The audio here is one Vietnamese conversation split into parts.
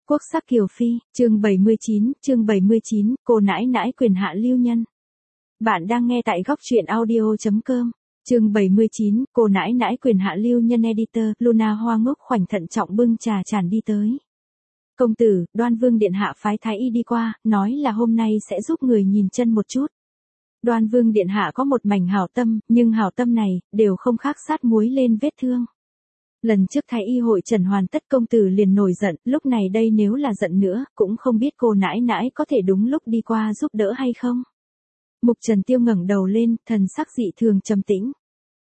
Quốc sắc Kiều Phi, chương 79, cô nãi nãi quyền hạ lưu nhân. Bạn đang nghe tại góc truyện audio.com. Chương 79, cô nãi nãi quyền hạ lưu nhân editor, Luna Hoa ngốc khoảnh thận trọng bưng trà tràn đi tới. Công tử, Đoan Vương điện hạ phái thái y đi qua, nói là hôm nay sẽ giúp người nhìn chân một chút. Đoan Vương điện hạ có một mảnh hảo tâm, nhưng hảo tâm này, đều không khác sát muối lên vết thương. Lần trước thái y hội trần hoàn tất công tử liền nổi giận, lúc này đây nếu là giận nữa, cũng không biết cô nãi nãi có thể đúng lúc đi qua giúp đỡ hay không. Mục Trần Tiêu ngẩng đầu lên, thần sắc dị thường trầm tĩnh.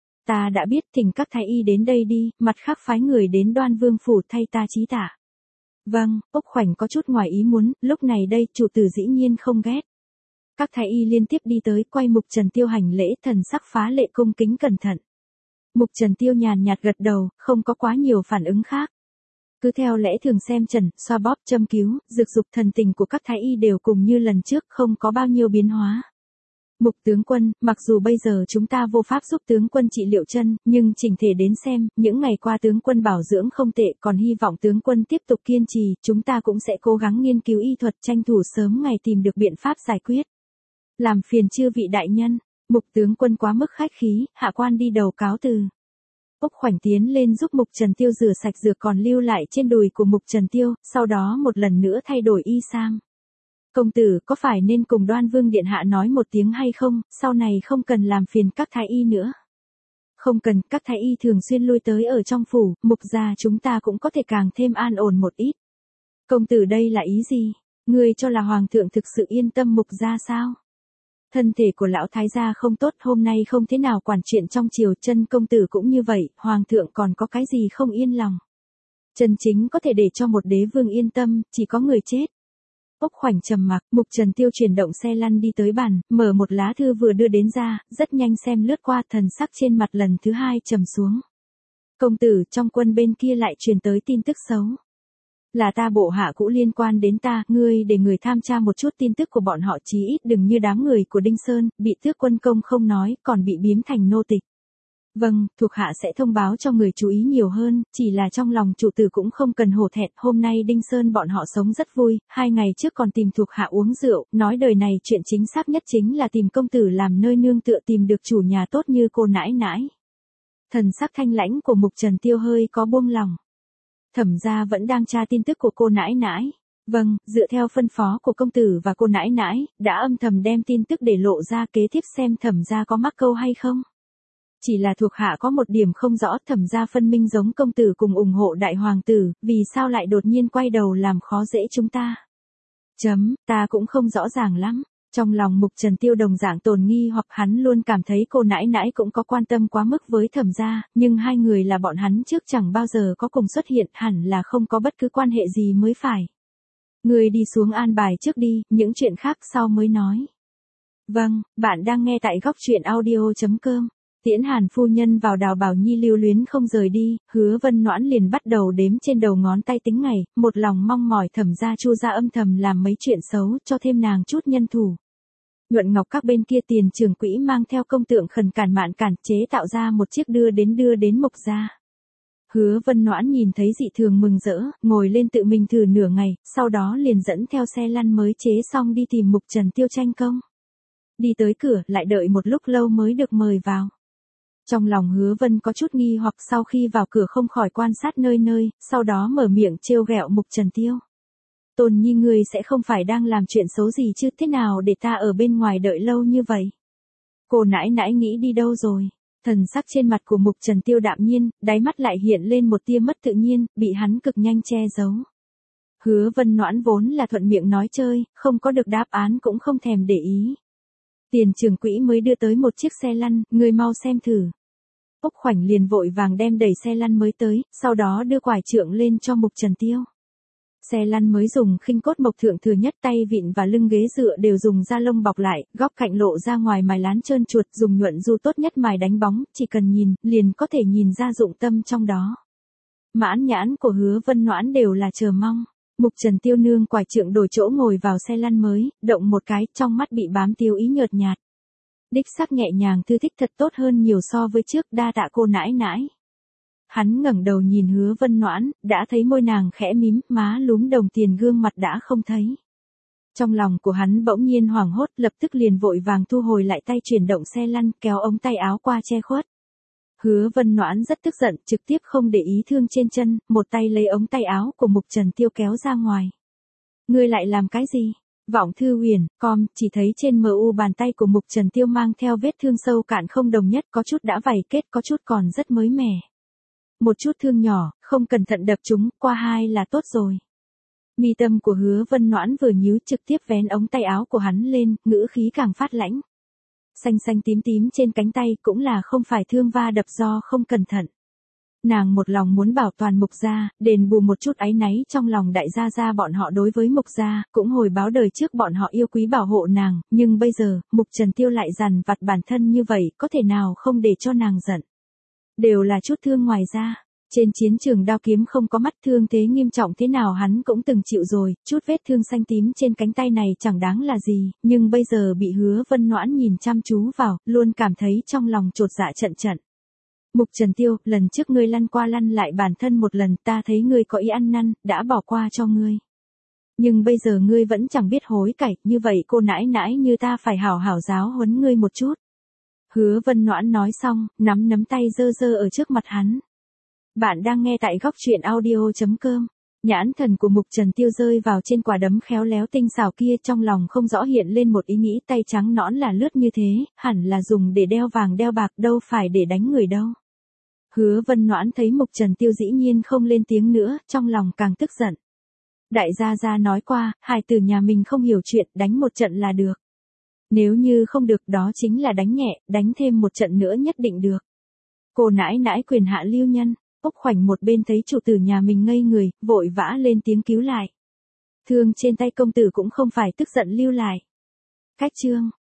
Ta đã biết, thỉnh các thái y đến đây đi, mặt khác phái người đến Đoan Vương phủ thay ta chí tạ. Vâng, Úc Khoảnh có chút ngoài ý muốn, lúc này đây chủ tử dĩ nhiên không ghét. Các thái y liên tiếp đi tới, quay Mục Trần Tiêu hành lễ, thần sắc phá lệ cung kính cẩn thận. Mục Trần Tiêu nhàn nhạt gật đầu, không có quá nhiều phản ứng khác. Cứ theo lẽ thường xem trần, xoa bóp, châm cứu, dược dục thần tình của các thái y đều cùng như lần trước, không có bao nhiêu biến hóa. Mục tướng quân, mặc dù bây giờ chúng ta vô pháp giúp tướng quân trị liệu chân, nhưng chỉnh thể đến xem, những ngày qua tướng quân bảo dưỡng không tệ, còn hy vọng tướng quân tiếp tục kiên trì, chúng ta cũng sẽ cố gắng nghiên cứu y thuật tranh thủ sớm ngày tìm được biện pháp giải quyết. Làm phiền chư vị đại nhân. Mục tướng quân quá mức khách khí, hạ quan đi đầu cáo từ. Úc Khoảnh tiến lên giúp Mục Trần Tiêu rửa sạch dược còn lưu lại trên đùi của Mục Trần Tiêu, sau đó một lần nữa thay đổi y sam. Công tử có phải nên cùng Đoan Vương điện hạ nói một tiếng hay không, sau này không cần làm phiền các thái y nữa. Không cần, các thái y thường xuyên lui tới ở trong phủ, Mục gia chúng ta cũng có thể càng thêm an ổn một ít. Công tử đây là ý gì? Ngươi cho là hoàng thượng thực sự yên tâm Mục gia sao? Thân thể của lão thái gia không tốt, hôm nay không thế nào quản chuyện trong triều, chân công tử cũng như vậy, hoàng thượng còn có cái gì không yên lòng. Chân chính có thể để cho một đế vương yên tâm, chỉ có người chết. Úc Khoảnh trầm mặc, Mục Trần Tiêu chuyển động xe lăn đi tới bàn, mở một lá thư vừa đưa đến ra, rất nhanh xem lướt qua, thần sắc trên mặt lần thứ hai trầm xuống. Công tử, trong quân bên kia lại truyền tới tin tức xấu. Là ta bộ hạ cũ liên quan đến ta, ngươi để người tham tra một chút tin tức của bọn họ, chí ít đừng như đám người của Đinh Sơn, bị tước quân công không nói, còn bị biếm thành nô tịch. Vâng, thuộc hạ sẽ thông báo cho người chú ý nhiều hơn, chỉ là trong lòng chủ tử cũng không cần hổ thẹn, hôm nay Đinh Sơn bọn họ sống rất vui, 2 ngày trước còn tìm thuộc hạ uống rượu, nói đời này chuyện chính xác nhất chính là tìm công tử làm nơi nương tựa, tìm được chủ nhà tốt như cô nãi nãi. Thần sắc thanh lãnh của Mục Trần Tiêu hơi có buông lòng. Thẩm gia vẫn đang tra tin tức của cô nãi nãi. Vâng, dựa theo phân phó của công tử và cô nãi nãi, đã âm thầm đem tin tức để lộ ra, kế tiếp xem thẩm gia có mắc câu hay không. Chỉ là thuộc hạ có một điểm không rõ, thẩm gia phân minh giống công tử cùng ủng hộ đại hoàng tử, vì sao lại đột nhiên quay đầu làm khó dễ chúng ta. Ta cũng không rõ ràng lắm. Trong lòng Mục Trần Tiêu đồng dạng tồn nghi, hoặc hắn luôn cảm thấy cô nãi nãi cũng có quan tâm quá mức với thẩm gia, nhưng hai người là bọn hắn trước chẳng bao giờ có cùng xuất hiện, hẳn là không có bất cứ quan hệ gì mới phải. Người đi xuống an bài trước đi, những chuyện khác sau mới nói. Vâng, bạn đang nghe tại góc truyện audio.com. Tiễn Hàn phu nhân vào Đào Bảo Nhi lưu luyến không rời đi, Hứa Vân Noãn liền bắt đầu đếm trên đầu ngón tay tính ngày, một lòng mong mỏi thẩm gia Chu gia âm thầm làm mấy chuyện xấu, cho thêm nàng chút nhân thủ. Nhuận Ngọc các bên kia tiền trưởng quỹ mang theo công tượng khẩn cản mạn cản chế tạo ra một chiếc đưa đến Mục gia. Hứa Vân Noãn nhìn thấy dị thường mừng rỡ, ngồi lên tự mình thử nửa ngày, sau đó liền dẫn theo xe lăn mới chế xong đi tìm Mục Trần Tiêu tranh công. Đi tới cửa, lại đợi một lúc lâu mới được mời vào. Trong lòng Hứa Vân có chút nghi hoặc, sau khi vào cửa không khỏi quan sát nơi nơi, sau đó mở miệng trêu ghẹo Mục Trần Tiêu. Tôn Nhi ngươi sẽ không phải đang làm chuyện xấu gì chứ, thế nào để ta ở bên ngoài đợi lâu như vậy? Cô nãi nãi nghĩ đi đâu rồi? Thần sắc trên mặt của Mục Trần Tiêu đạm nhiên, đáy mắt lại hiện lên một tia mất tự nhiên, bị hắn cực nhanh che giấu. Hứa Vân Noãn vốn là thuận miệng nói chơi, không có được đáp án cũng không thèm để ý. Tiền trưởng quỹ mới đưa tới một chiếc xe lăn, ngươi mau xem thử. Úc Khoảnh liền vội vàng đem đẩy xe lăn mới tới, sau đó đưa quải trượng lên cho Mục Trần Tiêu. Xe lăn mới dùng khinh cốt mộc thượng thừa nhất, tay vịn và lưng ghế dựa đều dùng da lông bọc lại, góc cạnh lộ ra ngoài mài lán trơn chuột, dùng nhuận du tốt nhất mài đánh bóng, chỉ cần nhìn, liền có thể nhìn ra dụng tâm trong đó. Mãn nhãn của Hứa Vân Noãn đều là chờ mong. Mục Trần Tiêu nương quải trượng đổi chỗ ngồi vào xe lăn mới, động một cái, trong mắt bị bám tiêu ý nhợt nhạt. Đích xác nhẹ nhàng thư thích, thật tốt hơn nhiều so với trước, đa tạ cô nãi nãi. Hắn ngẩng đầu nhìn Hứa Vân Noãn, đã thấy môi nàng khẽ mím, má lúm đồng tiền gương mặt đã không thấy. Trong lòng của hắn bỗng nhiên hoảng hốt, lập tức liền vội vàng thu hồi lại tay, chuyển động xe lăn, kéo ống tay áo qua che khuất. Hứa Vân Noãn rất tức giận, trực tiếp không để ý thương trên chân, một tay lấy ống tay áo của Mục Trần Tiêu kéo ra ngoài. Ngươi lại làm cái gì? Vọng Thư Huyền, chỉ thấy trên MU bàn tay của Mục Trần Tiêu mang theo vết thương sâu cạn không đồng nhất, có chút đã vảy kết, có chút còn rất mới mẻ. Một chút thương nhỏ, không cẩn thận đập chúng, qua hai là tốt rồi. Mi tâm của Hứa Vân Noãn vừa nhíu, trực tiếp vén ống tay áo của hắn lên, ngữ khí càng phát lãnh. Xanh xanh tím tím trên cánh tay cũng là không phải thương va đập do không cẩn thận. Nàng một lòng muốn bảo toàn Mục gia, đền bù một chút áy náy trong lòng đại gia gia bọn họ đối với Mục gia, cũng hồi báo đời trước bọn họ yêu quý bảo hộ nàng, nhưng bây giờ, Mục Trần Tiêu lại dằn vặt bản thân như vậy, có thể nào không để cho nàng giận. Đều là chút thương ngoài ra. Trên chiến trường đao kiếm không có mắt, thương thế nghiêm trọng thế nào hắn cũng từng chịu rồi, chút vết thương xanh tím trên cánh tay này chẳng đáng là gì, nhưng bây giờ bị Hứa Vân Noãn nhìn chăm chú vào, luôn cảm thấy trong lòng chột dạ trận trận. Mục Trần Tiêu, lần trước ngươi lăn qua lăn lại bản thân một lần, ta thấy ngươi có ý ăn năn, đã bỏ qua cho ngươi. Nhưng bây giờ ngươi vẫn chẳng biết hối cải, như vậy cô nãi nãi như ta phải hảo hảo giáo huấn ngươi một chút. Hứa Vân Noãn nói xong, nắm nắm tay dơ dơ ở trước mặt hắn. Bạn đang nghe tại góc truyện audio.com. Nhãn thần của Mục Trần Tiêu rơi vào trên quả đấm khéo léo tinh xảo kia, trong lòng không rõ hiện lên một ý nghĩ, tay trắng nõn là lướt như thế, hẳn là dùng để đeo vàng đeo bạc, đâu phải để đánh người đâu. Hứa Vân Noãn thấy Mục Trần Tiêu dĩ nhiên không lên tiếng nữa, trong lòng càng tức giận. Đại gia gia nói qua, hài tử nhà mình không hiểu chuyện, đánh một trận là được. Nếu như không được đó chính là đánh nhẹ, đánh thêm một trận nữa nhất định được. Cô nãi nãi quyền hạ lưu nhân. Úc Khoảnh một bên thấy chủ tử nhà mình ngây người, vội vã lên tiếng cứu lại. Thương trên tay công tử cũng không phải tức giận lưu lại. Cách chương